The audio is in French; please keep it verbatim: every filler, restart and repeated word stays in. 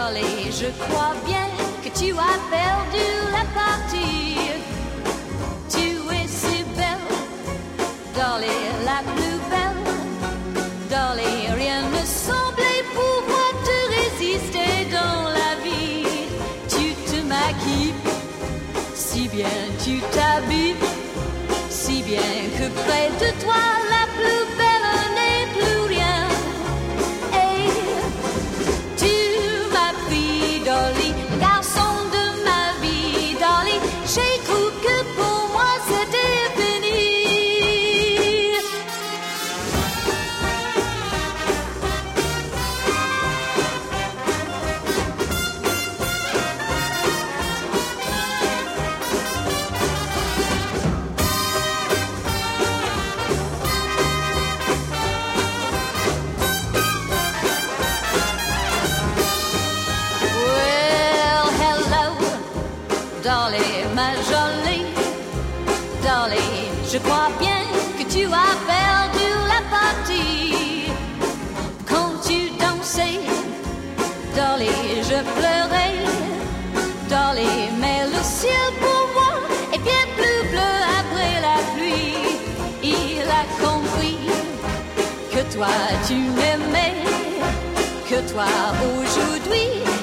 Dolly, je crois bien que tu as perdu la partie. Tu es si belle, Dolly, la plus belle. Dolly, rien ne semblait pouvoir te résister dans la vie. Tu te maquilles si bien, tu t'habilles si bien que près de toi la plus belle n'est plus rien. Et tu m'as pris, Dolly, garçon de ma vie, Dolly. J'ai cru que pour moi c'était fini. Dolly, ma jolie, Dolly, je crois bien que tu as perdu la partie. Quand tu dansais, Dolly, je pleurais, Dolly, mais le ciel pour moi est bien plus bleu après la pluie. Il a compris que toi tu m'aimais, que toi aujourd'hui